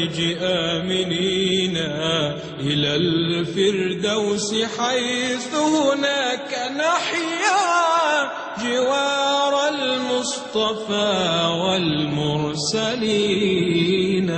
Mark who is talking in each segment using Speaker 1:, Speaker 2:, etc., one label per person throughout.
Speaker 1: الفرج آمنين إلى الفردوس حيث هناك نحيا جوار المصطفى والمرسلين.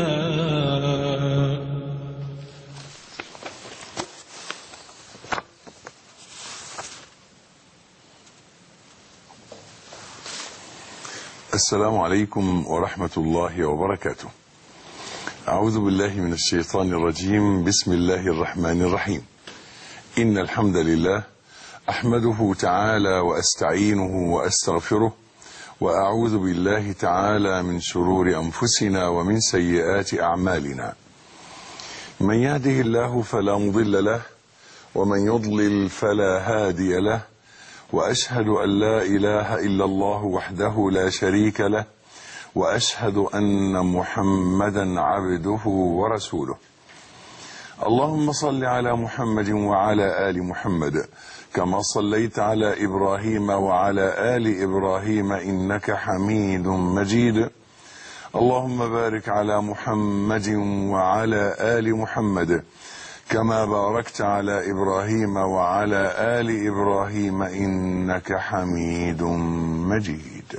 Speaker 2: السلام عليكم ورحمة الله وبركاته. أعوذ بالله من الشيطان الرجيم. بسم الله الرحمن الرحيم. إن الحمد لله أحمده تعالى وأستعينه وأستغفره، وأعوذ بالله تعالى من شرور أنفسنا ومن سيئات أعمالنا. من يهده الله فلا مضل له، ومن يضلل فلا هادي له، وأشهد أن لا إله إلا الله وحده لا شريك له، وأشهد أن محمدا عبده ورسوله. اللهم صل على محمد وعلى آل محمد كما صليت على إبراهيم وعلى آل إبراهيم إنك حميد مجيد. اللهم بارك على محمد وعلى آل محمد كما باركت على إبراهيم وعلى آل إبراهيم إنك حميد مجيد.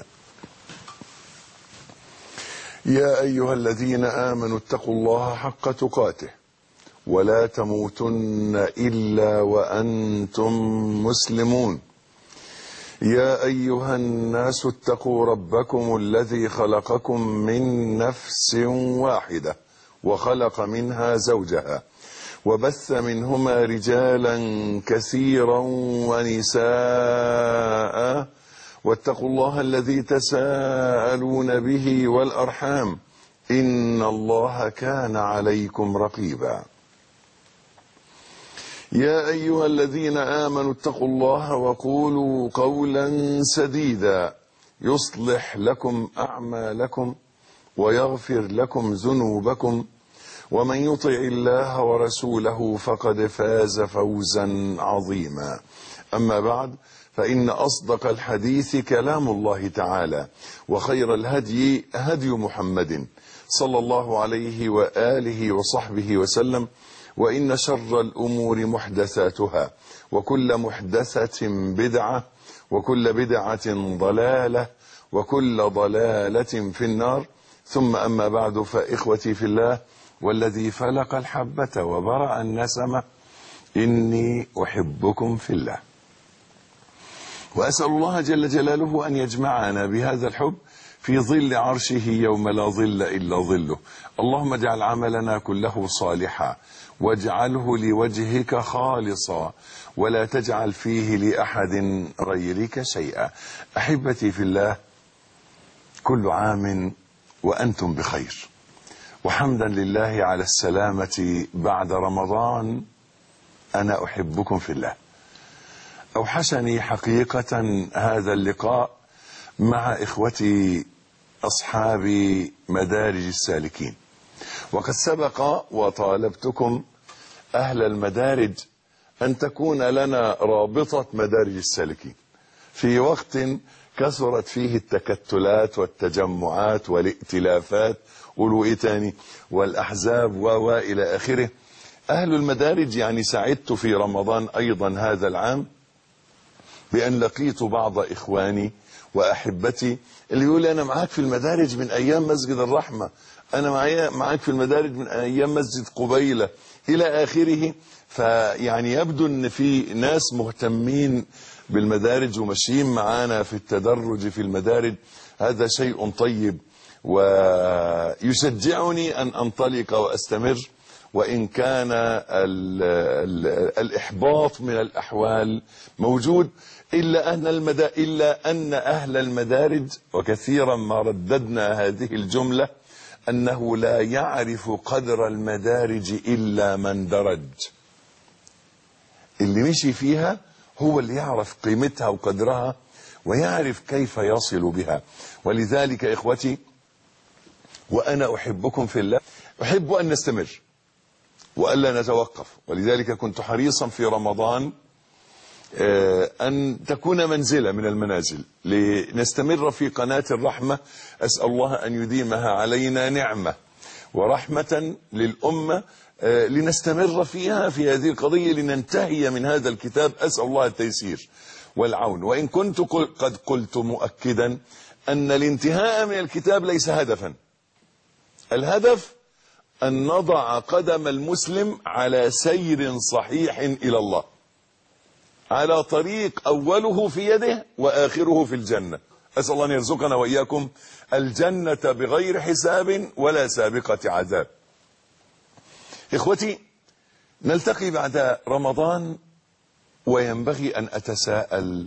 Speaker 2: يا أيها الذين آمنوا اتقوا الله حق تقاته ولا تموتن إلا وأنتم مسلمون. يا أيها الناس اتقوا ربكم الذي خلقكم من نفس واحدة وخلق منها زوجها وبث منهما رجالا كثيرا ونساء، واتقوا الله الذي تساءلون به والأرحام إن الله كان عليكم رقيبا. يا أيها الذين آمنوا اتقوا الله وقولوا قولا سديدا يصلح لكم أعمالكم ويغفر لكم ذنوبكم، ومن يطع الله ورسوله فقد فاز فوزا عظيما. أما بعد، فإن أصدق الحديث كلام الله تعالى، وخير الهدي هدي محمد صلى الله عليه وآله وصحبه وسلم، وإن شر الأمور محدثاتها، وكل محدثة بدعة، وكل بدعة ضلالة، وكل ضلالة في النار. ثم أما بعد، فإخوتي في الله والذي فلق الحبة وبرأ النسمة، إني أحبكم في الله، وأسأل الله جل جلاله أن يجمعنا بهذا الحب في ظل عرشه يوم لا ظل إلا ظله. اللهم اجعل عملنا كله صالحا، واجعله لوجهك خالصا، ولا تجعل فيه لأحد غيرك شيئا. أحبتي في الله، كل عام وأنتم بخير، وحمدا لله على السلامة بعد رمضان. أنا أحبكم في الله. أوحشني حقيقة هذا اللقاء مع إخوتي أصحاب مدارج السالكين، وقد سبق وطالبتكم أهل المدارج أن تكون لنا رابطة مدارج السالكين في وقت كثرت فيه التكتلات والتجمعات والائتلافات والأحزاب وإلى آخره. أهل المدارج يعني سعدت في رمضان أيضا هذا العام بأن لقيت بعض إخواني وأحبتي اللي يقول أنا معاك في المدارج من أيام مسجد الرحمة، أنا معاك في المدارج من أيام مسجد قبيلة إلى آخره. فيعني يبدو أن في ناس مهتمين بالمدارج وماشيين معانا في التدرج في المدارج. هذا شيء طيب ويشجعني أن أنطلق وأستمر، وإن كان الإحباط من الأحوال موجود، إلا أن أهل المدارج، وكثيرا ما رددنا هذه الجملة، أنه لا يعرف قدر المدارج إلا من درج. اللي مشي فيها هو اللي يعرف قيمتها وقدرها ويعرف كيف يصل بها. ولذلك إخوتي، وأنا أحبكم في الله، أحب أن نستمر وألا نتوقف. ولذلك كنت حريصا في رمضان أن تكون منزلة من المنازل لنستمر في قناة الرحمة. أسأل الله أن يديمها علينا نعمة ورحمة للأمة لنستمر فيها في هذه القضية لننتهي من هذا الكتاب. أسأل الله التيسير والعون. وإن كنت قد قلت مؤكدا أن الانتهاء من الكتاب ليس هدفا. الهدف أن نضع قدم المسلم على سير صحيح إلى الله، على طريق أوله في يده وآخره في الجنة. أسأل الله أن يرزقنا وإياكم الجنة بغير حساب ولا سابقة عذاب. إخوتي، نلتقي بعد رمضان، وينبغي أن أتساءل: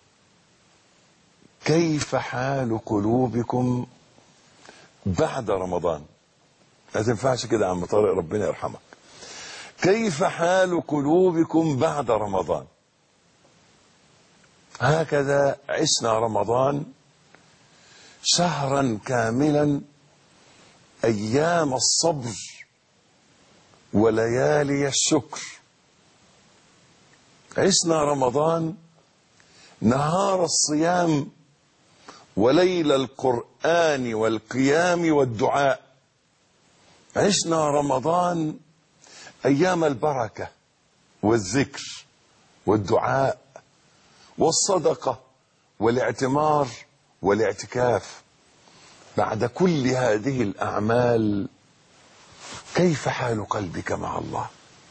Speaker 2: كيف حال قلوبكم بعد رمضان؟ ما تنفعش كده يا عم طارق، ربنا يرحمك. كيف حال قلوبكم بعد رمضان؟ هكذا عشنا رمضان شهرا كاملا، أيام الصبر وليالي الشكر. عشنا رمضان نهار الصيام وليل القرآن والقيام والدعاء. عشنا رمضان أيام البركة والذكر والدعاء والصدقة والاعتمار والاعتكاف. بعد كل هذه الأعمال كيف حال قلبك مع الله؟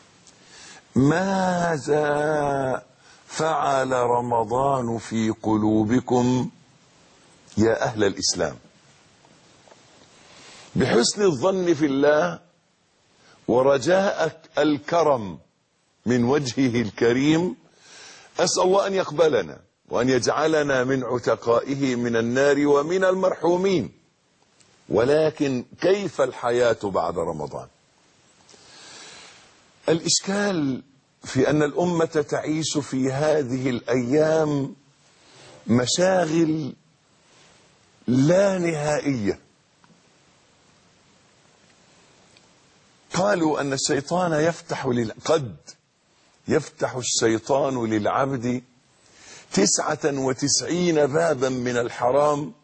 Speaker 2: ماذا فعل رمضان في قلوبكم يا أهل الإسلام؟ بحسن الظن في الله ورجاء الكرم من وجهه الكريم أسأل الله أن يقبلنا وأن يجعلنا من عتقائه من النار ومن المرحومين. ولكن كيف الحياة بعد رمضان؟ الإشكال في أن الأمة تعيش في هذه الأيام مشاغل لا نهائية. قالوا أن الشيطان قد يفتح الشيطان للعبد 99 بابا من الحرام،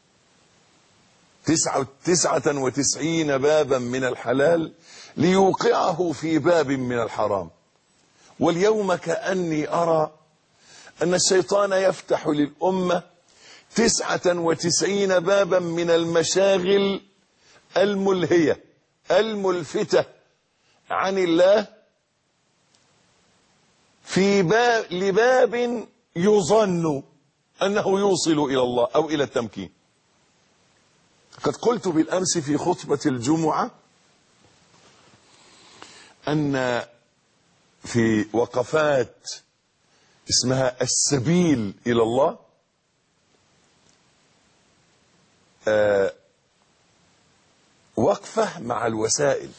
Speaker 2: 99 بابا من الحلال، ليوقعه في باب من الحرام. واليوم كأني أرى أن الشيطان يفتح للأمة 99 بابا من المشاغل الملهية الملفتة عن الله، في لباب يظن أنه يوصل إلى الله أو إلى التمكين. قد قلت بالأمس في خطبة الجمعة أن في وقفات اسمها السبيل إلى الله وقفة مع الوسائل.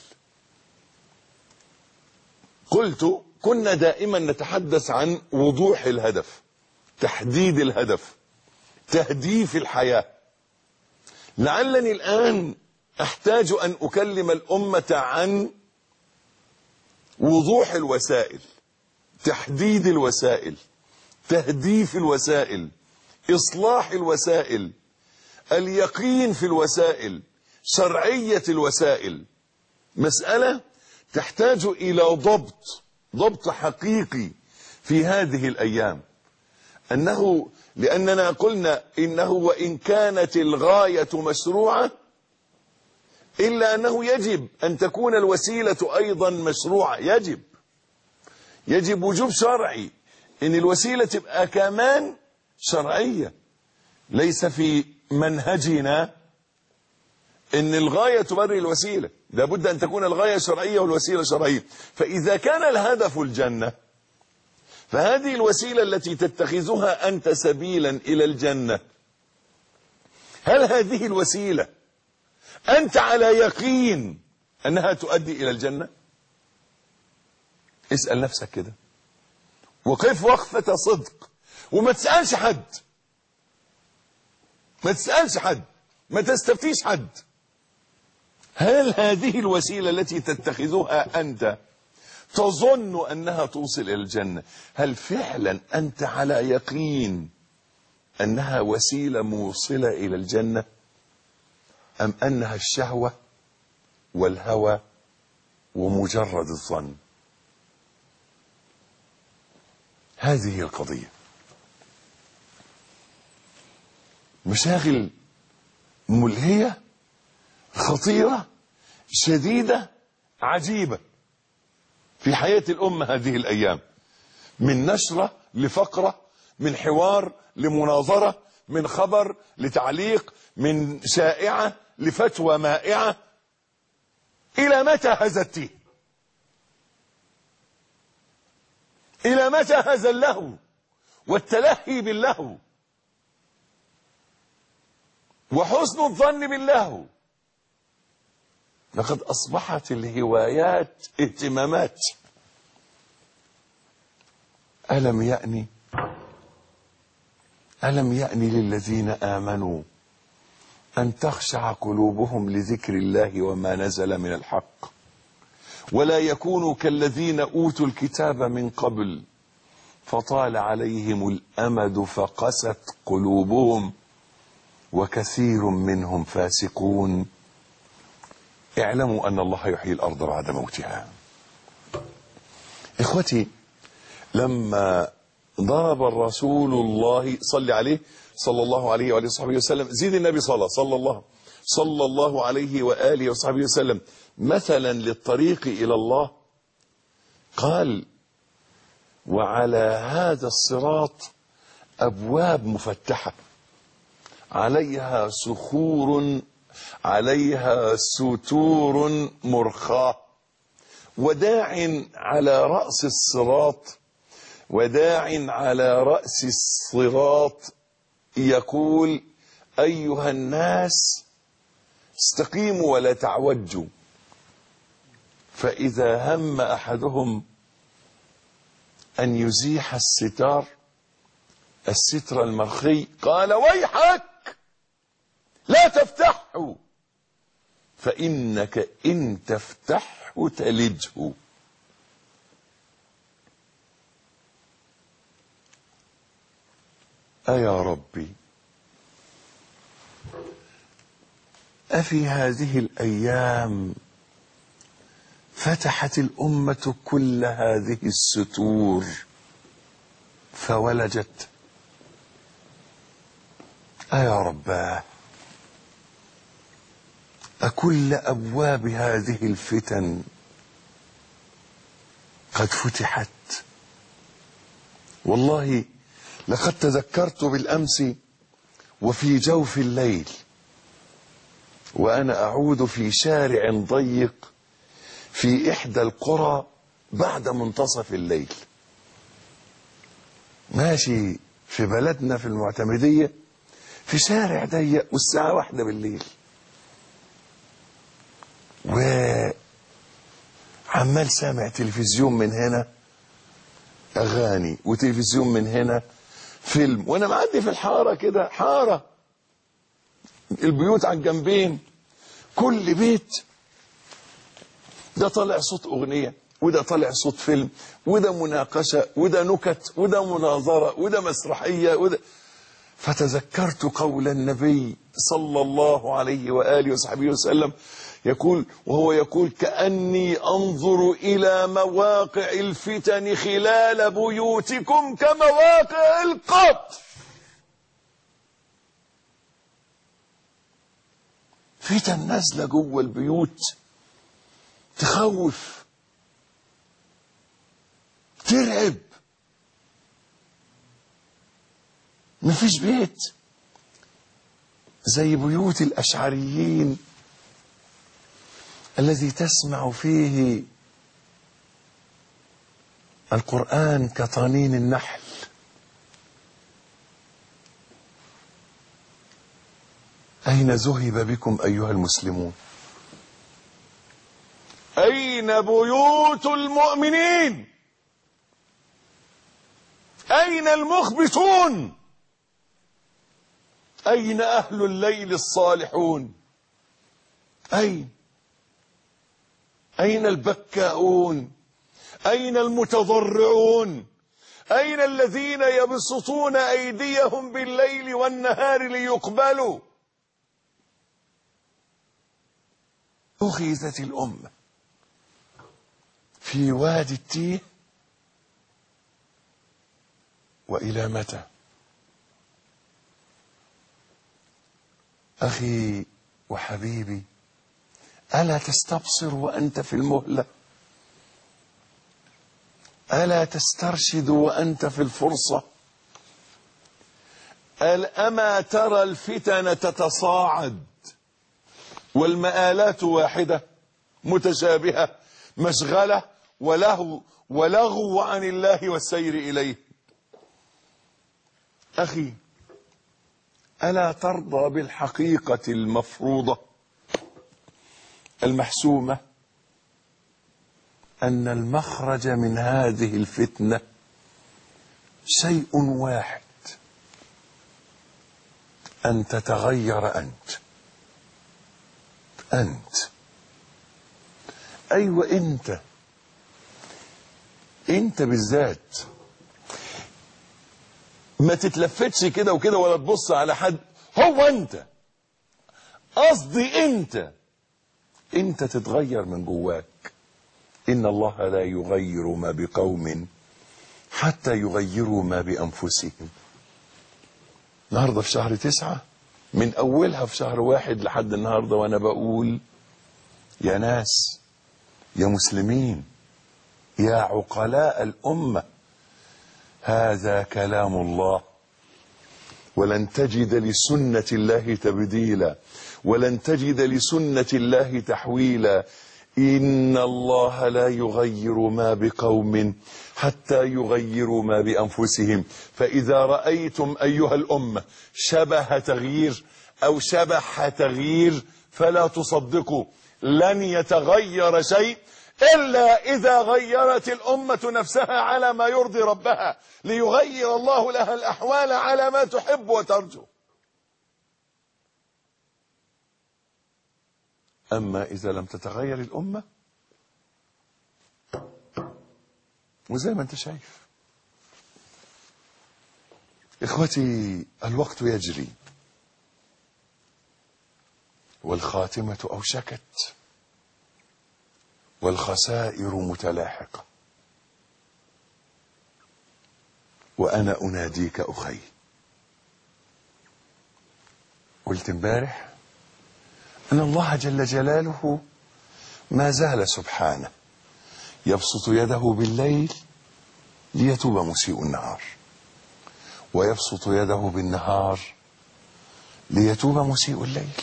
Speaker 2: قلت كنا دائما نتحدث عن وضوح الهدف، تحديد الهدف، تهديف الحياة. لعلني الآن أحتاج أن أكلم الأمة عن وضوح الوسائل، تحديد الوسائل، تهديف الوسائل، إصلاح الوسائل، اليقين في الوسائل، شرعية الوسائل. مسألة تحتاج إلى ضبط حقيقي في هذه الأيام. لأننا قلنا إنه وإن كانت الغاية مشروعة إلا أنه يجب أن تكون الوسيلة أيضا مشروعة. يجب وجوب شرعي إن الوسيلة تبقى كمان شرعية. ليس في منهجنا إن الغاية تبرر الوسيلة، لابد أن تكون الغاية شرعية والوسيلة شرعية. فإذا كان الهدف الجنة، فهذه الوسيلة التي تتخذها أنت سبيلا إلى الجنة، هل هذه الوسيلة أنت على يقين أنها تؤدي إلى الجنة؟ اسأل نفسك كده، وقف وقفة صدق، وما تسألش حد، ما تستفتيش حد. هل هذه الوسيلة التي تتخذها أنت تظن أنها توصل إلى الجنة، هل فعلا أنت على يقين أنها وسيلة موصلة إلى الجنة، أم أنها الشهوة والهوى ومجرد الظن. هذه القضية. مشاغل ملهية خطيرة شديدة عجيبة في حياة الأمة هذه الأيام، من نشرة لفقرة، من حوار لمناظرة، من خبر لتعليق، من شائعة لفتوى مائعة. إلى متى هذا التيه؟ إلى متى هذا اللهو والتلهي باللهو وحسن الظن باللهو؟ لقد أصبحت الهوايات اهتمامات. ألم يأن للذين آمنوا أن تخشع قلوبهم لذكر الله وما نزل من الحق ولا يكونوا كالذين أوتوا الكتاب من قبل فطال عليهم الأمد فقست قلوبهم وكثير منهم فاسقون. اعلموا أن الله يحيي الأرض بعد موتها. إخوتي، لما ضرب الرسول الله صلى عليه صلى الله عليه وآله وصحبه وسلم، زيد النبي صلى الله عليه وآله وصحبه وسلم مثلا للطريق إلى الله، قال: وعلى هذا الصراط أبواب مفتحة عليها صخور عليها ستور مرخاة، وداع على رأس الصراط على رأس الصراط يقول: أيها الناس استقيموا ولا تعوجوا. فإذا هم أحدهم أن يزيح الستر المرخي قال: ويحك لا تفتحه فإنك إن تفتحه تلجه. أيا ربي، أفي هذه الأيام فتحت الأمة كل هذه الستور فولجت؟ أيا رباه، أكل أبواب هذه الفتن قد فتحت؟ والله لقد تذكرت بالأمس وفي جوف الليل وأنا أعود في شارع ضيق في إحدى القرى بعد منتصف الليل، ماشي في بلدنا في المعتمدية في شارع ضيق والساعة 1 بالليل، وعمال سامع تلفزيون من هنا أغاني وتلفزيون من هنا فيلم، وأنا معدي في الحارة كده، حارة البيوت على الجنبين، كل بيت ده طالع صوت أغنية وده طالع صوت فيلم وده مناقشة وده نكت وده مناظرة وده مسرحية وده. فتذكرت قول النبي صلى الله عليه وآله وصحبه وسلم وهو يقول: كأني أنظر إلى مواقع الفتن خلال بيوتكم كمواقع القطر. فتن نازلة جوه البيوت تخوف ترعب. مفيش بيت زي بيوت الأشعريين الذي تسمع فيه القرآن كطنين النحل. أين ذهب بكم أيها المسلمون؟ أين بيوت المؤمنين؟ أين المخبتون؟ أين أهل الليل الصالحون؟ أين البكاؤون؟ أين المتضرعون؟ أين الذين يبسطون أيديهم بالليل والنهار ليقبلوا؟ أخذت الأمة في وادي التيه، وإلى متى؟ أخي وحبيبي، ألا تستبصر وأنت في المهلة؟ ألا تسترشد وأنت في الفرصة؟ أما ترى الفتن تتصاعد والمآلات واحدة متشابهة، مشغلة ولغو عن الله والسير إليه. أخي، ألا ترضى بالحقيقة المفروضة المحسومة أن المخرج من هذه الفتنة شيء واحد، أن تتغير أنت. أيوة، أنت بالذات. ما تتلفتش كده وكده ولا تبص على حد، هو أنت. قصدي أنت تتغير من جواك. إن الله لا يغير ما بقوم حتى يغيروا ما بأنفسهم. النهاردة في شهر 9، من أولها في شهر 1 لحد النهاردة وأنا بقول يا ناس، يا مسلمين، يا عقلاء الأمة، هذا كلام الله، ولن تجد لسنة الله تبديلا، ولن تجد لسنة الله تحويلا. إن الله لا يغير ما بقوم حتى يغيروا ما بأنفسهم. فإذا رأيتم أيها الأمة شبه تغيير أو شبح تغيير فلا تصدقوا، لن يتغير شيء إلا إذا غيرت الأمة نفسها على ما يرضي ربها، ليغير الله لها الأحوال على ما تحب وترجو. أما إذا لم تتغير الأمة، وزي ما أنت شايف إخوتي، الوقت يجري والخاتمة أوشكت والخسائر متلاحقة، وأنا أناديك أخي. قلت امبارح أن الله جل جلاله ما زال سبحانه يبسط يده بالليل ليتوب مسيء النهار، ويبسط يده بالنهار ليتوب مسيء الليل.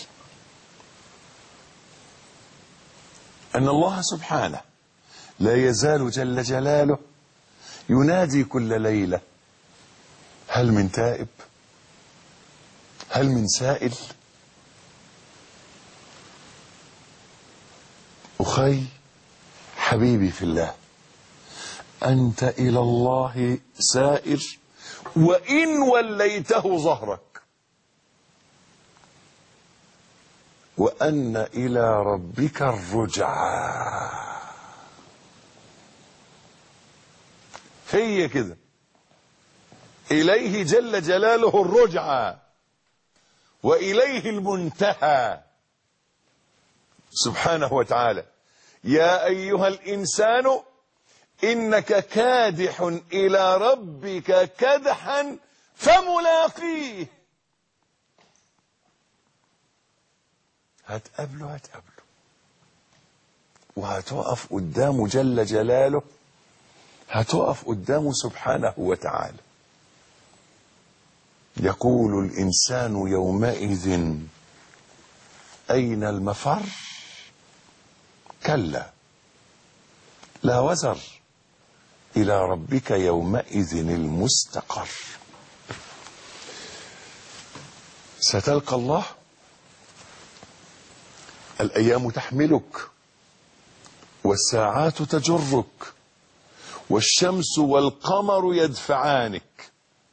Speaker 2: أن الله سبحانه لا يزال جل جلاله ينادي كل ليلة: هل من تائب؟ هل من سائل؟ أخي حبيبي في الله، أنت إلى الله سائر وإن وليته ظهرك، وأن إلى ربك الرجعى. هي كده، إليه جل جلاله الرجعى وإليه المنتهى سبحانه وتعالى. يا أيها الإنسان إنك كادح إلى ربك كدحا فملاقيه. هتقابله وهتقف قدامه جل جلاله، هتقف قدامه سبحانه وتعالى. يقول الإنسان يومئذ أين المفر؟ كلا لا وزر، إلى ربك يومئذ المستقر. ستلقى الله، الأيام تحملك والساعات تجرك والشمس والقمر يدفعانك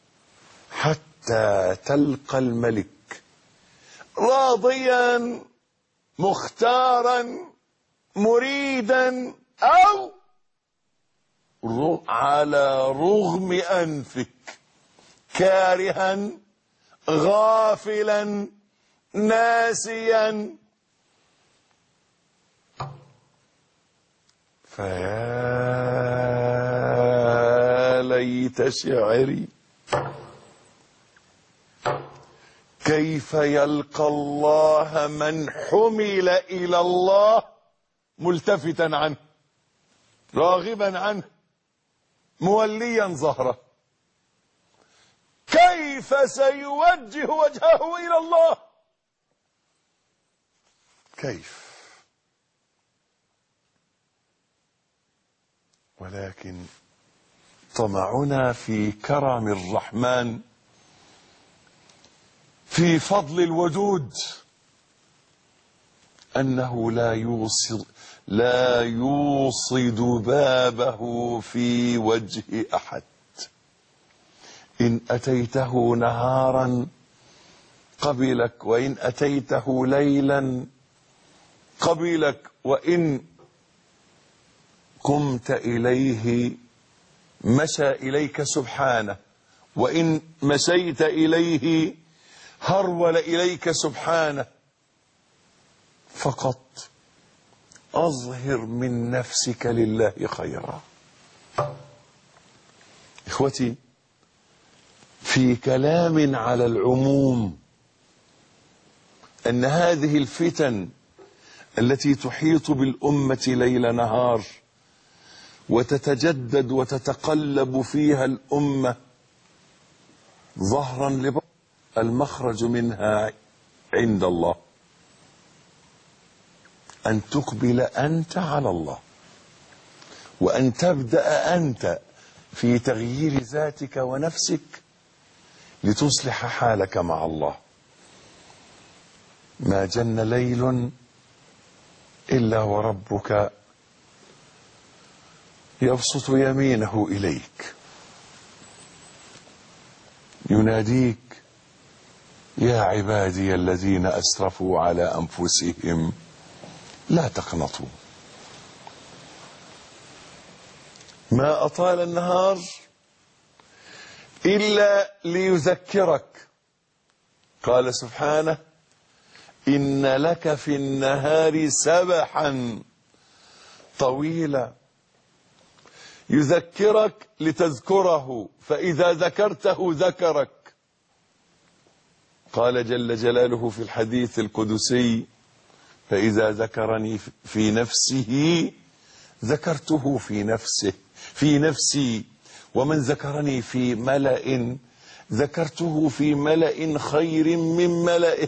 Speaker 2: حتى تلقى الملك راضيا مختارا مريدا أو على رغم أنفك كارها غافلا ناسيا فيا ليت شعري كيف يلقى الله من حمل إلى الله ملتفتا عنه راغبا عنه موليا ظهره. كيف سيوجه وجهه إلى الله؟ كيف؟ ولكن طمعنا في كرم الرحمن، في فضل الودود، أنه لا يوصد بابه في وجه أحد. إن أتيته نهارا قبلك، وإن أتيته ليلا قبلك، وإن قمت إليه مشى إليك سبحانه، وإن مشيت إليه هرول إليك سبحانه. فقط أظهر من نفسك لله خيرا. إخوتي، في كلام على العموم أن هذه الفتن التي تحيط بالأمة ليل نهار وتتجدد وتتقلب فيها الأمة ظهرا لبعض، المخرج منها عند الله، أن تقبل أنت على الله، وأن تبدأ أنت في تغيير ذاتك ونفسك لتصلح حالك مع الله. ما جن ليل إلا وربك يبسط يمينه إليك يناديك: يا عبادي الذين أسرفوا على أنفسهم لا تقنطوا. ما أطال النهار إلا ليذكرك. قال سبحانه: إن لك في النهار سبحا طويلا. يذكرك لتذكره، فإذا ذكرته ذكرك. قال جل جلاله في الحديث القدسي: فإذا ذكرني في نفسه ذكرته في نفسي، ومن ذكرني في ملأ ذكرته في ملأ خير من ملئه.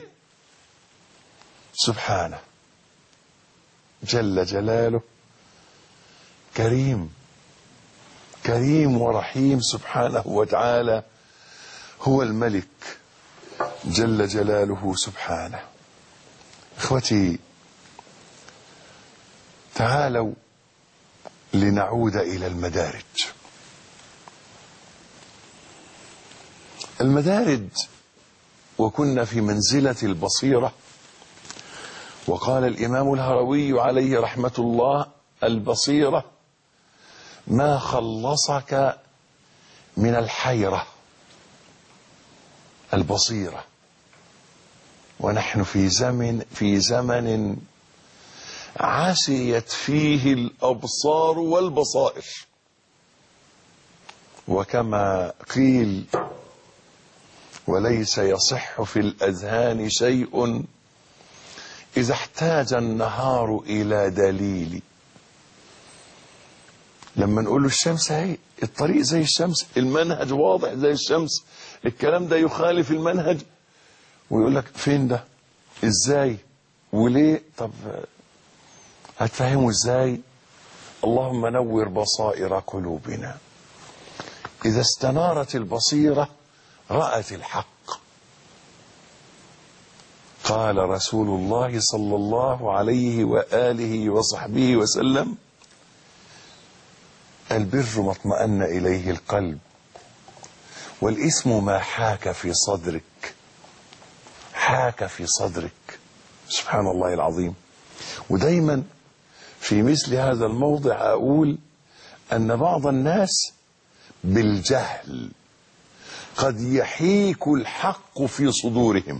Speaker 2: سبحانه جل جلاله كريم ورحيم سبحانه وتعالى، هو الملك جل جلاله سبحانه. اخوتي، تعالوا لنعود إلى المدارج. وكنا في منزلة البصيرة. وقال الإمام الهروي عليه رحمة الله: البصيرة ما خلصك من الحيرة. البصيرة. ونحن في زمن عشيت فيه الأبصار والبصائر. وكما قيل: وليس يصح في الأذهان شيء إذا احتاج النهار إلى دليل. لما نقول له الشمس اهي، الطريق زي الشمس، المنهج واضح زي الشمس، الكلام ده يخالف المنهج، ويقول لك فين ده؟ ازاي؟ وليه؟ طب هتفهمه ازاي؟ اللهم نور بصائر قلوبنا. إذا استنارت البصيرة رأت الحق. قال رسول الله صلى الله عليه وآله وصحبه وسلم: البر ما اطمأن إليه القلب، والإثم ما حاك في صدرك. حاك في صدرك. سبحان الله العظيم. ودايما في مثل هذا الموضع أقول أن بعض الناس بالجهل قد يحيك الحق في صدورهم.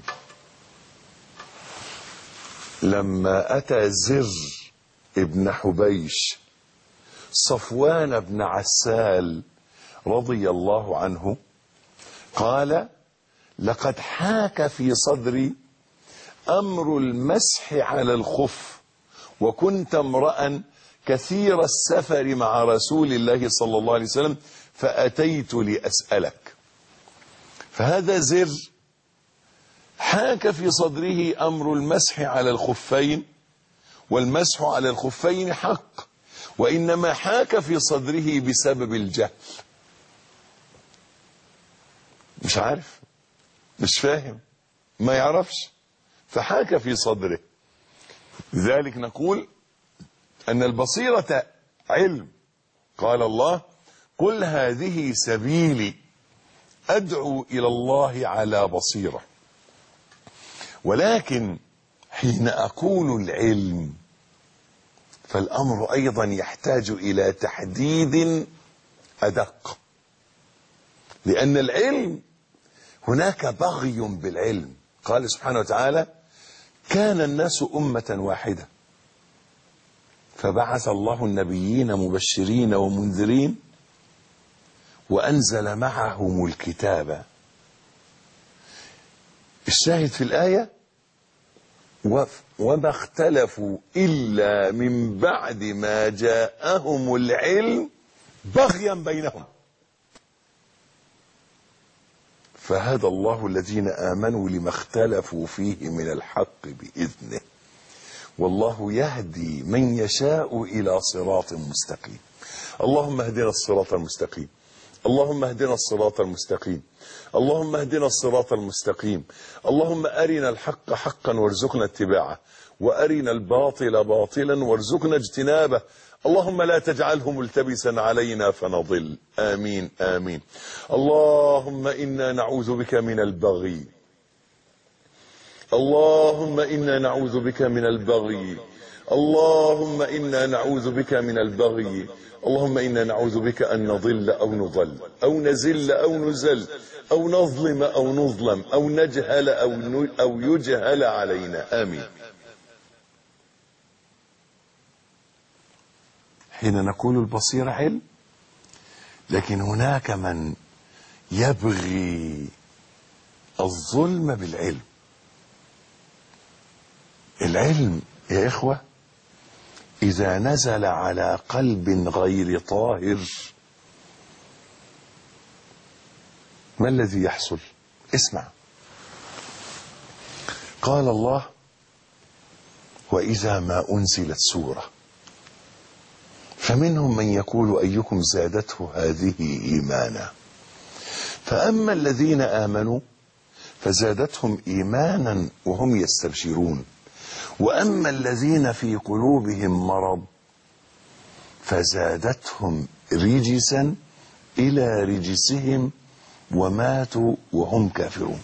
Speaker 2: لما أتى زر ابن حبيش صفوان بن عسال رضي الله عنه قال: لقد حاك في صدري أمر المسح على الخف، وكنت امرأ كثير السفر مع رسول الله صلى الله عليه وسلم، فأتيت لأسألك. فهذا زر حاك في صدره أمر المسح على الخفين، والمسح على الخفين حق، وإنما حاك في صدره بسبب الجهل. مش عارف، مش فاهم، ما يعرفش، فحاك في صدره. لذلك نقول أن البصيرة علم. قال الله: قل هذه سبيلي أدعو إلى الله على بصيرة. ولكن حين أقول العلم فالأمر أيضا يحتاج إلى تحديد أدق، لأن العلم هناك بغي بالعلم. قال سبحانه وتعالى: كان الناس أمة واحدة فبعث الله النبيين مبشرين ومنذرين وأنزل معهم الكتاب. الشاهد في الآية: وما اختلفوا إلا من بعد ما جاءهم العلم بغيا بينهم. فهدى الله الذين آمنوا لما اختلفوا فيه من الحق بإذنه، والله يهدي من يشاء إلى صراط مستقيم. اللهم اهدنا الصراط المستقيم، اللهم اهدنا الصراط المستقيم، اللهم اهدنا الصراط المستقيم. اللهم أرنا الحق حقا وارزقنا اتباعه، وأرنا الباطل باطلا وارزقنا اجتنابه. اللهم لا تجعله ملتبسا علينا فنضل. آمين آمين. اللهم إنا نعوذ بك من البغي، اللهم إنا نعوذ بك من البغي، اللهم إنا نعوذ بك من البغي، اللهم إنا نعوذ بك أن نضل أو نضل أو نزل أو نزل أو نظلم أو نظلم أو نجهل أو يجهل علينا. آمين. حين نقول البصيرة علم، لكن هناك من يبغي الظلم بالعلم. العلم يا إخوة إذا نزل على قلب غير طاهر ما الذي يحصل؟ اسمع. قال الله: وإذا ما أنزلت سورة فمنهم من يقول أيكم زادته هذه إيمانا، فأما الذين آمنوا فزادتهم إيمانا وهم يستبشرون، وأما الذين في قلوبهم مرض فزادتهم رجسا إلى رجسهم وماتوا وهم كافرون.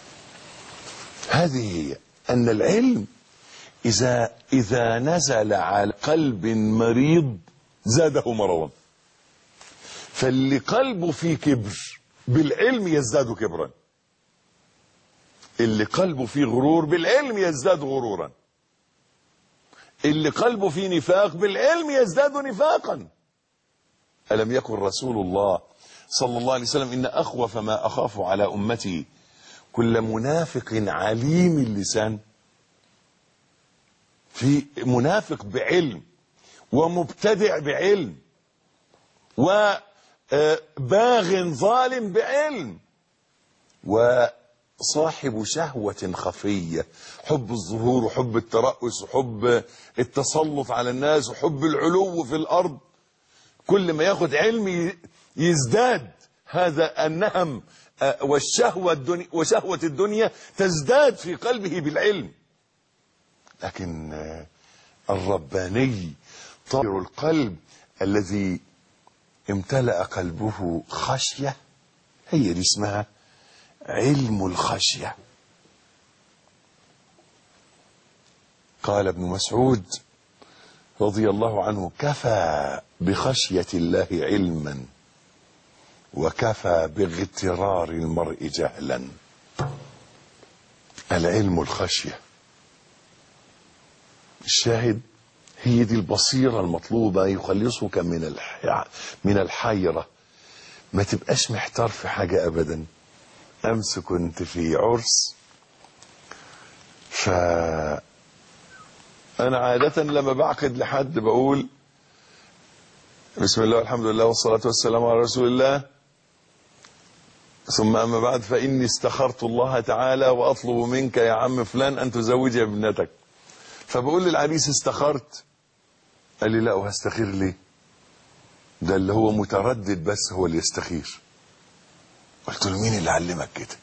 Speaker 2: هذه هي أن العلم إذا نزل على قلب مريض زاده مرضا. فاللي قلبه فيه كبر بالعلم يزداد كبرا، اللي قلبه فيه غرور بالعلم يزداد غرورا، اللي قلبه فيه نفاق بالعلم يزداد نفاقا. ألم يكن رسول الله صلى الله عليه وسلم: إن أخوف ما أخاف على أمتي كل منافق عليم اللسان. في منافق بعلم، ومبتدع بعلم، وباغ ظالم بعلم، وصاحب شهوة خفية، حب الظهور وحب الترأس وحب التسلط على الناس وحب العلو في الأرض. كل ما ياخد علم يزداد هذا النهم وشهوة الدنيا تزداد في قلبه بالعلم. لكن الرباني طاهر القلب الذي امتلأ قلبه خشية، هي دي اسمها علم الخشية. قال ابن مسعود رضي الله عنه: كفى بخشية الله علما وكفى باغترار المرء جهلا. العلم الخشية. الشاهد هي دي البصيرة المطلوبة، يخلصك من الحيرة. ما تبقاش محتار في حاجة أبدا. أمس كنت في عرس، فأنا عادة لما بعقد لحد بقول بسم الله والحمد لله والصلاة والسلام على رسول الله، ثم أما بعد فإني استخرت الله تعالى وأطلب منك يا عم فلان أن تزوج ابنتك. فبقول للعريس استخرت؟ قال لي لا، وهستخير ليه؟ ده اللي هو متردد بس هو اللي يستخير. قلت له مين اللي علمك كده؟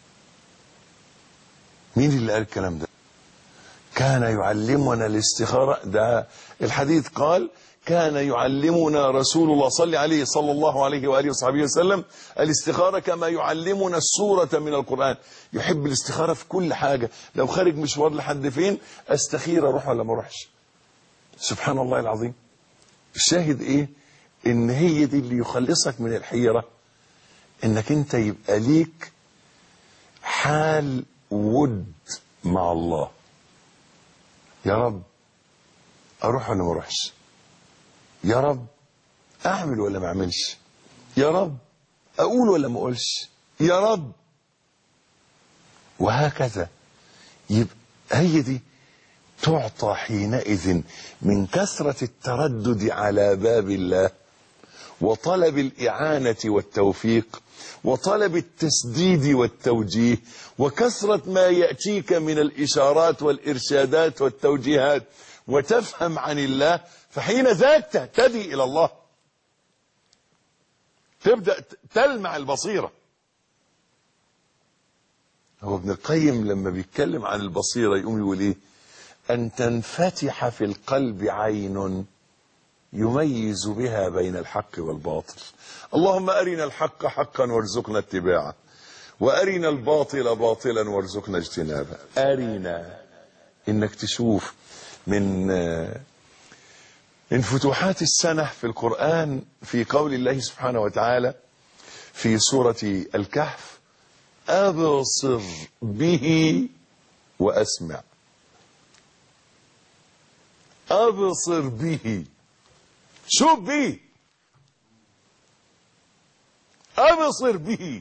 Speaker 2: مين اللي قال الكلام ده؟ كان يعلمنا الاستخارة. ده الحديث قال كان يعلمنا رسول الله صلى الله عليه وآله وصحبه وسلم الاستخارة كما يعلمنا السورة من القرآن. يحب الاستخارة في كل حاجة. لو خارج مشوار لحد فين استخير اروح ولا ما اروحش. سبحان الله العظيم. الشاهد ايه؟ ان هي دي اللي يخلصك من الحيرة، انك انت يبقى ليك حال ود مع الله. يا رب اروح ولا ما اروحش؟ يا رب اعمل ولا ما اعملش؟ يا رب اقول ولا ما اقولش؟ يا رب. وهكذا. يبقى هي دي تعطى حينئذ من كثرة التردد على باب الله وطلب الإعانة والتوفيق وطلب التسديد والتوجيه وكثرة ما يأتيك من الإشارات والإرشادات والتوجيهات وتفهم عن الله. فحين ذاك تهتدي إلى الله، تبدأ تلمع البصيرة. هو ابن القيم لما بيتكلم عن البصيرة يقوم يقول ايه؟ أن تنفتح في القلب عين يميز بها بين الحق والباطل. اللهم أرنا الحق حقا وارزقنا اتباعه، وأرنا الباطل باطلا وارزقنا اجتنابه. أرنا، إنك تشوف من فتوحات السنة في القرآن في قول الله سبحانه وتعالى في سورة الكهف: أبصر به وأسمع. أبصر به، شوف به، أبصر به.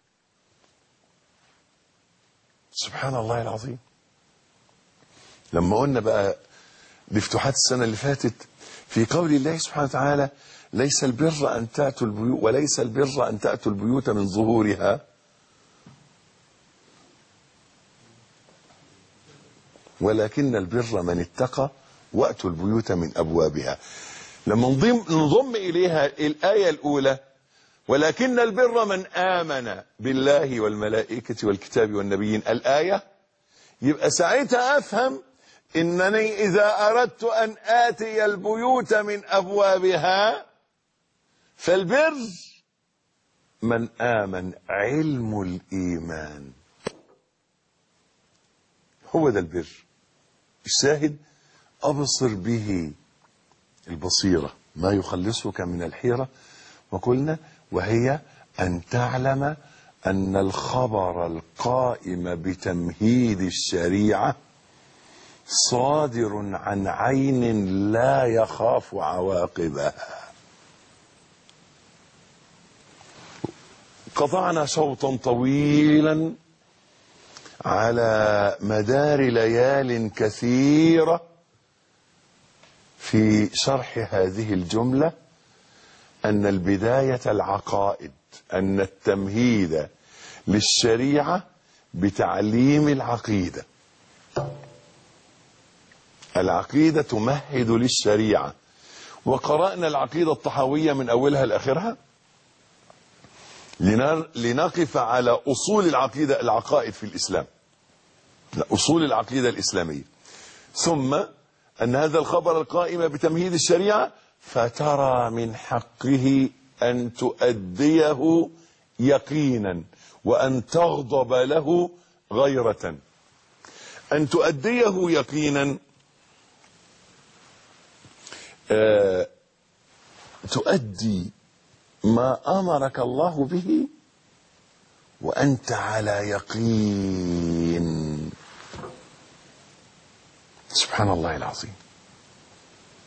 Speaker 2: سبحان الله العظيم. لما قلنا بقى لفتوحات السنة اللي فاتت في قول الله سبحانه وتعالى: ليس البر أن تأتوا البيوت، وليس البر أن تأتوا البيوت من ظهورها، ولكن البر من اتقى وأتوا البيوت من أبوابها. لما نضم إليها الآية الأولى: ولكن البر من آمن بالله والملائكة والكتاب والنبيين، الآية، يبقى ساعتها أفهم إنني إذا أردت أن آتي البيوت من أبوابها فالبر من آمن، علم الإيمان، هو ده البر. الشاهد أبصر به، البصيرة ما يخلصك من الحيرة. وقلنا وهي أن تعلم أن الخبر القائم بتمهيد الشريعة صادر عن عين لا يخاف عواقبها. قطعنا شوطا طويلا على مدار ليال كثيرة في شرح هذه الجملة، أن البداية العقائد، أن التمهيد للشريعة بتعليم العقيدة. العقيدة تمهد للشريعة. وقرأنا العقيدة الطحاوية من أولها لآخرها لنقف على أصول العقيدة، العقائد في الإسلام، أصول العقيدة الإسلامية. ثم أن هذا الخبر القائم بتمهيد الشريعة فترى من حقه أن تؤديه يقينا وأن تغضب له غيرة. أن تؤديه يقينا، تؤدي ما أمرك الله به وأنت على يقين. سبحان الله العظيم.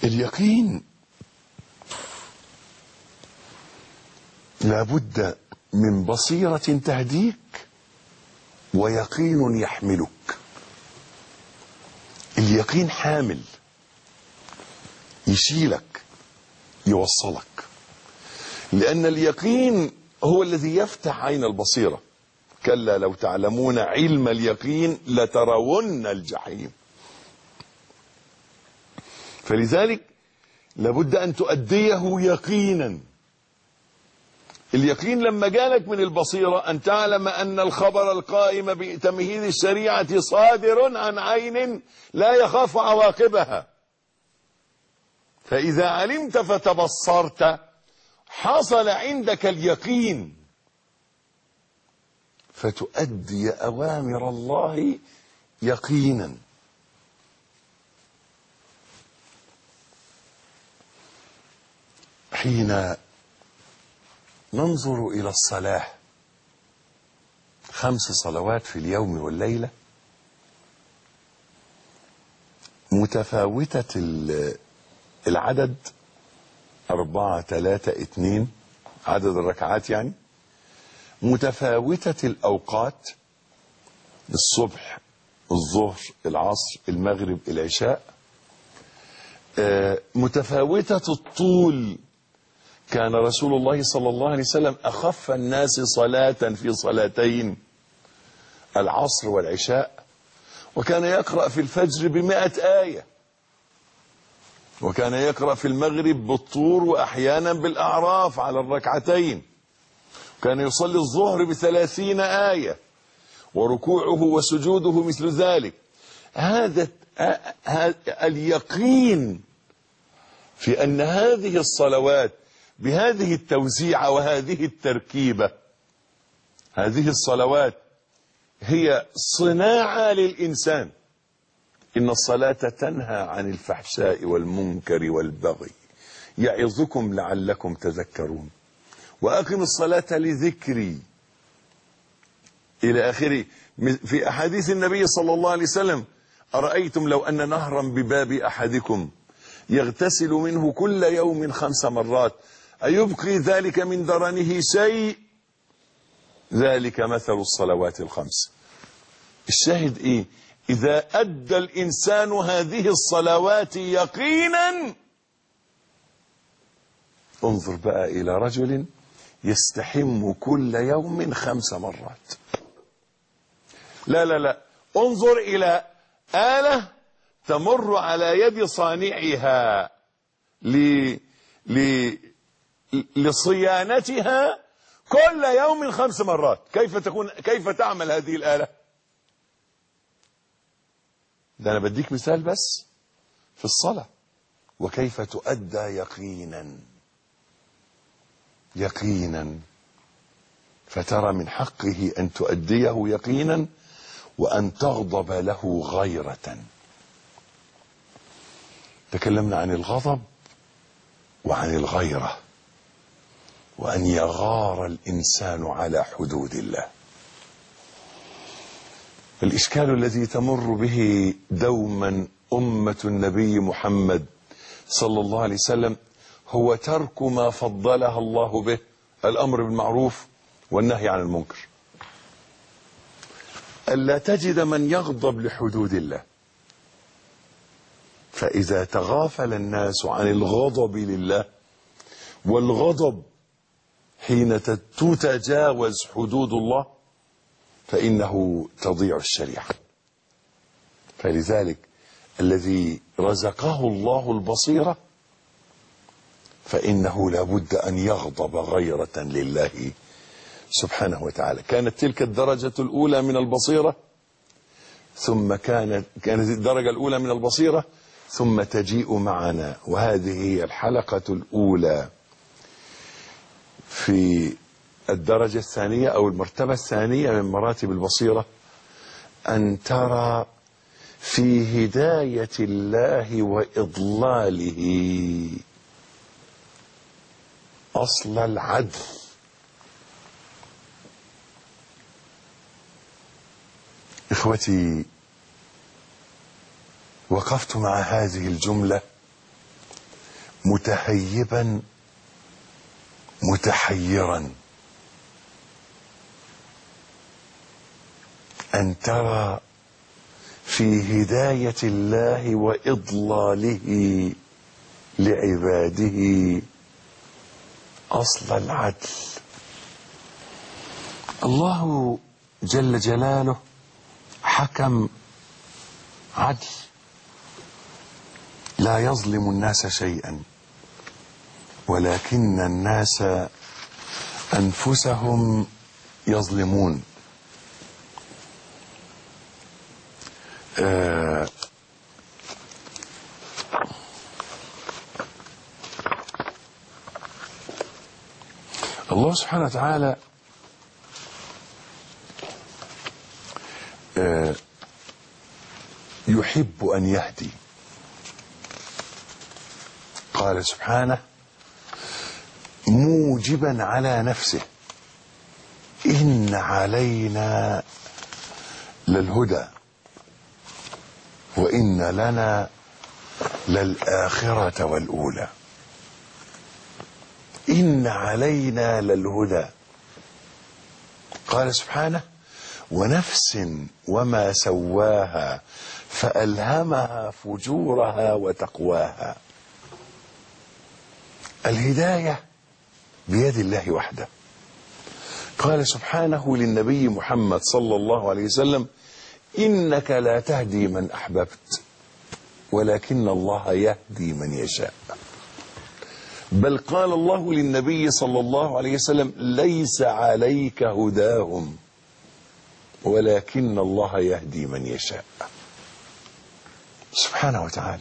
Speaker 2: اليقين لابد من بصيرة تهديك ويقين يحملك. اليقين حامل يشيلك يوصلك، لأن اليقين هو الذي يفتح عين البصيرة. كلا لو تعلمون علم اليقين لترون الجحيم. فلذلك لابد أن تؤديه يقينا. اليقين لما جالك من البصيرة أن تعلم أن الخبر القائم بتمهيد الشريعة صادر عن عين لا يخاف عواقبها. فإذا علمت فتبصرت حصل عندك اليقين، فتؤدي أوامر الله يقينا. حين ننظر إلى الصلاة 5 صلوات في اليوم والليلة متفاوتة العدد 4 3 2 عدد الركعات يعني، متفاوتة الأوقات الصبح الظهر العصر المغرب العشاء، متفاوتة الطول. كان رسول الله صلى الله عليه وسلم أخف الناس صلاة في صلاتين العصر والعشاء، وكان يقرأ في الفجر ب100 آية، وكان يقرأ في المغرب بالطور وأحيانا بالأعراف على الركعتين، كان يصلي الظهر ب30 آية، وركوعه وسجوده مثل ذلك. هذا اليقين في أن هذه الصلوات بهذه التوزيعة وهذه التركيبة، هذه الصلوات هي صناعة للإنسان. إن الصلاة تنهى عن الفحشاء والمنكر والبغي يعظكم لعلكم تذكرون وأقم الصلاة لذكري إلى آخره. في أحاديث النبي صلى الله عليه وسلم: أرأيتم لو أن نهرا بباب أحدكم يغتسل منه كل يوم 5 مرات أيبقي ذلك من درنه شيء؟ ذلك مثل الصلوات ال5. الشاهد إيه؟ إذا أدى الإنسان هذه الصلوات يقينا، انظر بقى إلى رجل يستحم كل يوم 5 مرات. لا لا لا، انظر إلى آلة تمر على يد صانعها لصيانتها كل يوم 5 مرات. كيف تعمل هذه الآلة؟ ده أنا بديك مثال بس في الصلاة، وكيف تؤدى يقينا فترى من حقه أن تؤديه يقينا وأن تغضب له غيرة. تكلمنا عن الغضب وعن الغيرة، وأن يغار الإنسان على حدود الله. الإشكال الذي تمر به دوما أمة النبي محمد صلى الله عليه وسلم هو ترك ما فضلها الله به: الأمر بالمعروف والنهي عن المنكر. ألا تجد من يغضب لحدود الله. فإذا تغافل الناس عن الغضب لله، والغضب حين تتجاوز حدود الله فإنه تضيع الشريعة. فلذلك الذي رزقه الله البصيرة فإنه لابد أن يغضب غيرة لله سبحانه وتعالى. كانت تلك الدرجة الأولى من البصيرة، ثم كانت الدرجة الأولى من البصيرة، ثم تجيء معنا، وهذه هي الحلقة الأولى في الدرجة الثانية أو المرتبة الثانية من مراتب البصيرة، أن ترى في هداية الله وإضلاله أصل العدل. إخوتي، وقفت مع هذه الجملة متهيبا متحيرا أن ترى في هداية الله وإضلاله لعباده أصل العدل. الله جل جلاله حكم عدل، لا يظلم الناس شيئا، ولكن الناس أنفسهم يظلمون. الله سبحانه وتعالى يحب أن يهدي. قال سبحانه موجبا على نفسه إن علينا للهدى وإن لنا للآخرة والأولى. إن علينا للهدى. قال سبحانه ونفس وما سواها فألهمها فجورها وتقواها. الهداية بيد الله وحده. قال سبحانه للنبي محمد صلى الله عليه وسلم إنك لا تهدي من أحببت ولكن الله يهدي من يشاء. بل قال الله للنبي صلى الله عليه وسلم ليس عليك هداهم ولكن الله يهدي من يشاء سبحانه وتعالى.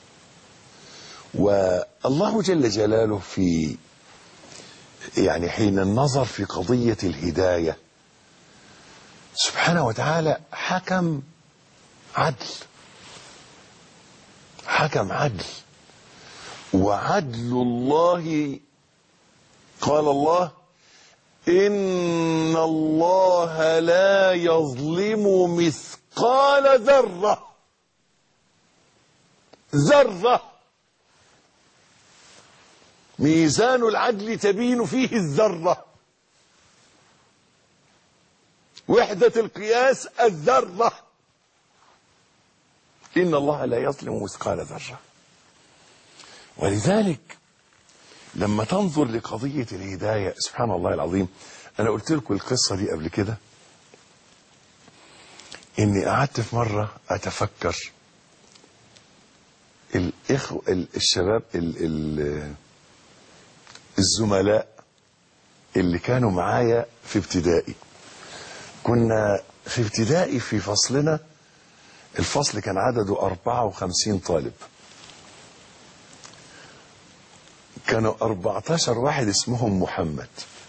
Speaker 2: والله جل جلاله في حين النظر في قضية الهداية سبحانه وتعالى حكم عدل. وعدل الله قال الله إن الله لا يظلم مثقال ذرة. ميزان العدل تبين فيه الذرة. وحدة القياس الذرة. إن الله لا يظلم مثقال ذرة. ولذلك لما تنظر لقضية الهداية سبحان الله العظيم. أنا قلت لكم القصة دي قبل كده، إني قعدت في مرة أتفكر الشباب الزملاء اللي كانوا معايا في ابتدائي. كنا في ابتدائي في فصلنا، الفصل كان عدده 54 طالب. كانوا 14 واحد اسمهم محمد.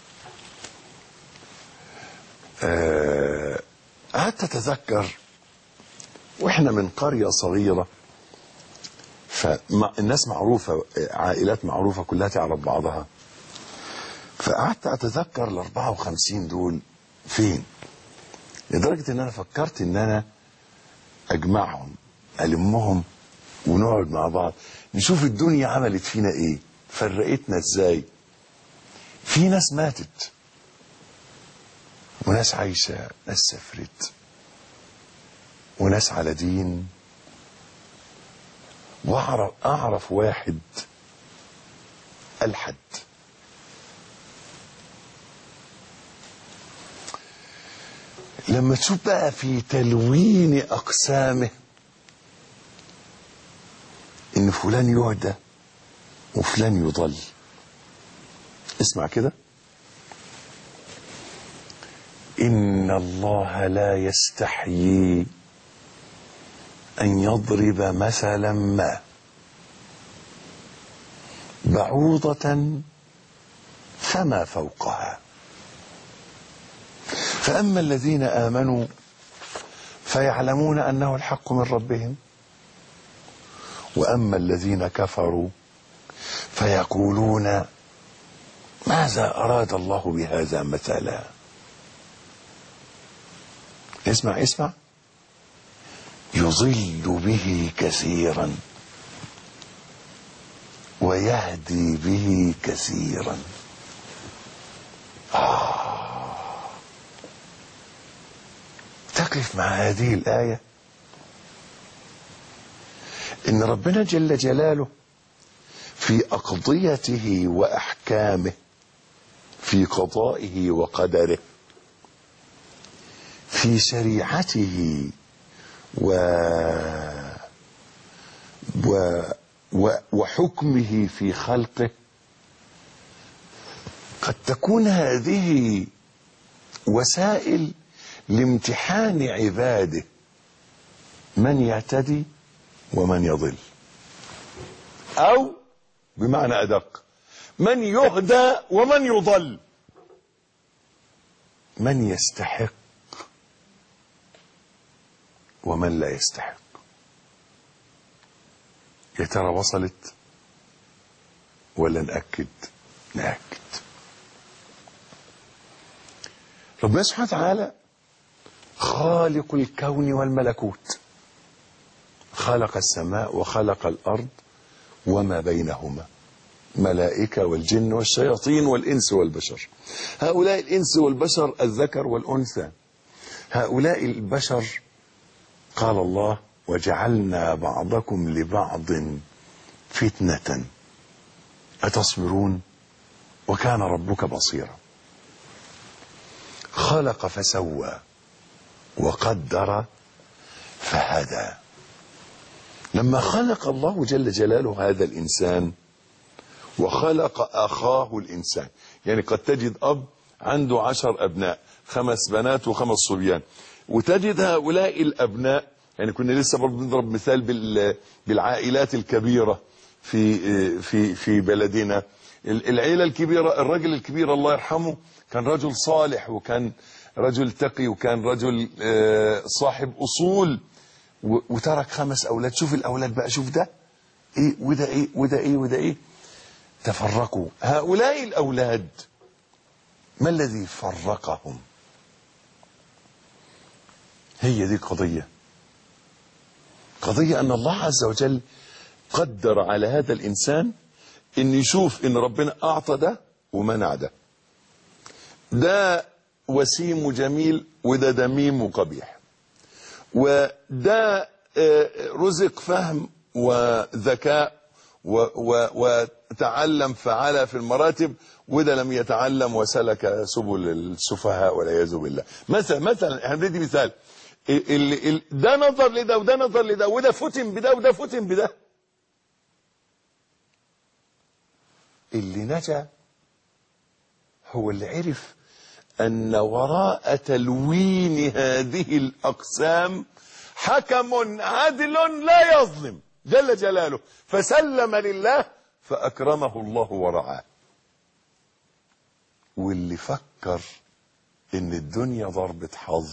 Speaker 2: قعدت أتذكر وإحنا من قرية صغيرة، فالناس معروفة، عائلات معروفة كلها تعرف بعضها. فقعدت أتذكر ال 54 دول فين، لدرجة إن أنا فكرت إن أنا أجمعهم ألمهم ونقعد مع بعض نشوف الدنيا عملت فينا إيه، فرقتنا إزاي. في ناس ماتت وناس عايشة، ناس سافرت وناس على دين. وأعرف واحد ألحد. لما تشوف بقى في تلوين أقسامه إن فلان يهدى وفلان يضل. اسمع كده، إن الله لا يستحيي أن يضرب مثلا ما بعوضة فما فوقها فأما الذين آمنوا فيعلمون أنه الحق من ربهم وأما الذين كفروا فيقولون ماذا أراد الله بهذا مثلا. اسمع يضل به كثيرا ويهدي به كثيرا. تقف مع هذه الآية إن ربنا جل جلاله في أقضيته وأحكامه، في قضائه وقدره، في شريعته وحكمه في خلقه، قد تكون هذه وسائل لامتحان عباده، من يهتدي ومن يضل، أو بمعنى أدق من يهدى ومن يضل، من يستحق ومن لا يستحق. يا ترى وصلت ولا نأكد؟ نأكد. ربنا سبحانه وتعالى خالق الكون والملكوت، خلق السماء وخلق الأرض وما بينهما، ملائكة والجن والشياطين والإنس والبشر. هؤلاء الإنس والبشر الذكر والأنثى، هؤلاء البشر قال الله وجعلنا بعضكم لبعض فتنة أتصبرون وكان ربك بصيرا. خلق فسوى وقدر فهدى. لما خلق الله جل جلاله هذا الإنسان وخلق أخاه الإنسان، يعني قد تجد أب عنده 10 أبناء، 5 بنات و5 صبيان، وتجد هؤلاء الأبناء، يعني كنا لسه برضه بنضرب مثال بالعائلات الكبيرة في بلدنا. العيلة الكبيرة، الرجل الكبير الله يرحمه كان رجل صالح، وكان رجل تقي، وكان رجل صاحب أصول، وترك 5 أولاد. شوف الأولاد بقى، شوف ده إيه وده إيه وده إيه وده إيه، تفرقوا. هؤلاء الأولاد ما الذي فرقهم؟ هي دي قضية أن الله عز وجل قدر على هذا الإنسان إن يشوف إن ربنا أعطى ده ومنع ده، ده وسيم وجميل وده دميم وقبيح، وده رزق فهم وذكاء وتعلم فعلى في المراتب، وده لم يتعلم وسلك سبل السفهاء والعياذ بالله. مثلا هندي مثال، ده نظر لده وده نظر لده، وده فتن بده وده فتن بده. اللي نجا هو اللي عرف أن وراء تلوين هذه الأقسام حكم عدل لا يظلم جل جلاله، فسلم لله فأكرمه الله ورعاه. واللي فكر إن الدنيا ضربة حظ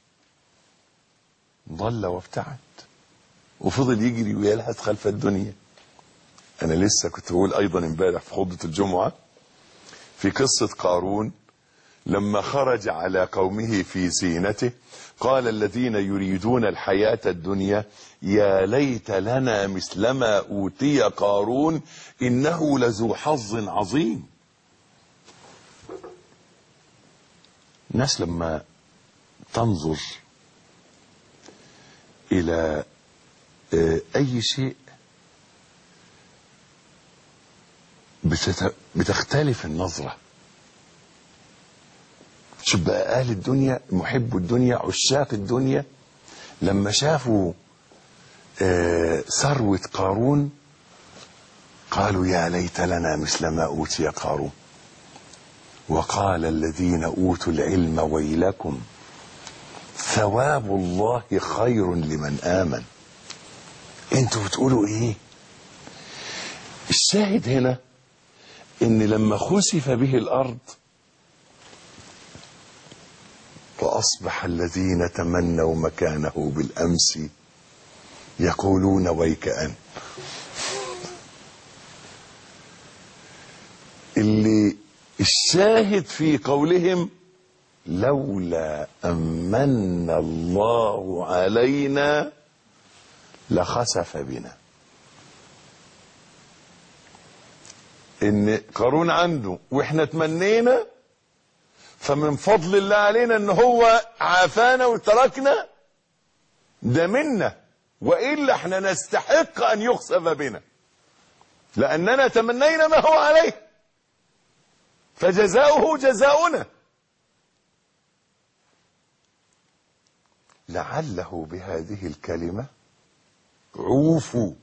Speaker 2: ضل وابتعد، وفضل يجري ويلهث خلف الدنيا. أنا لسه كنت بقول أيضا امبارح في خطبة الجمعة في قصة قارون لما خرج على قومه في زينته، قال الذين يريدون الحياة الدنيا يا ليت لنا مثل ما أوتي قارون إنه لذو حظ عظيم. الناس لما تنظر إلى أي شيء بتختلف النظرة. شوف بقى أهل الدنيا، محبوا الدنيا، عشاق الدنيا، لما شافوا ثروة قارون قالوا يا ليت لنا مثل ما أوتي قارون. وقال الذين أوتوا العلم ويلكم ثواب الله خير لمن آمن. انتوا بتقولوا ايه؟ الشاهد هنا ان لما خسف به الارض واصبح الذين تمنوا مكانه بالامس يقولون ويك ان، اللي الشاهد في قولهم لولا أمن الله علينا لخسف بنا. ان قارون عنده واحنا تمنينا، فمن فضل الله علينا ان هو عافانا وتركنا، ده منا، وإلا احنا نستحق ان يخسف بنا، لأننا تمنينا ما هو عليه، فجزاؤه جزاؤنا. لعله بهذه الكلمة عوفوا،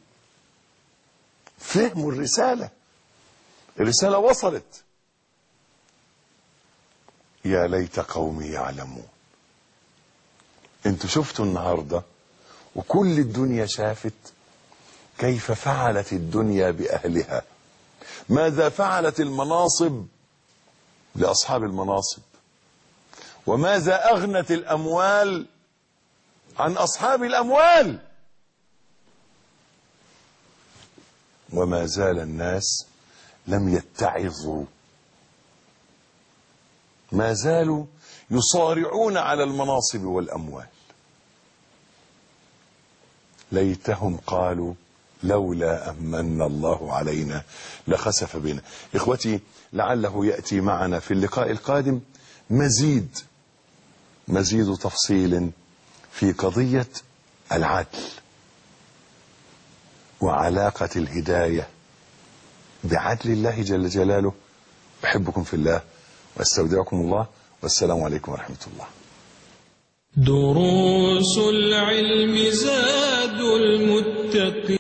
Speaker 2: فهموا الرسالة وصلت. يا ليت قومي يعلمون. انتوا شفتوا النهاردة وكل الدنيا شافت كيف فعلت الدنيا بأهلها، ماذا فعلت المناصب لأصحاب المناصب، وماذا أغنت الأموال عن أصحاب الأموال، وما زال الناس لم يتعظوا، ما زالوا يصارعون على المناصب والأموال. ليتهم قالوا لولا أمن الله علينا لخسف بنا. إخوتي، لعله يأتي معنا في اللقاء القادم مزيد تفصيل في قضية العدل وعلاقة الهداية بعدل الله جل جلاله. أحبكم في الله واستودعكم الله، والسلام عليكم ورحمة الله.
Speaker 1: دروس العلم زاد المتقين.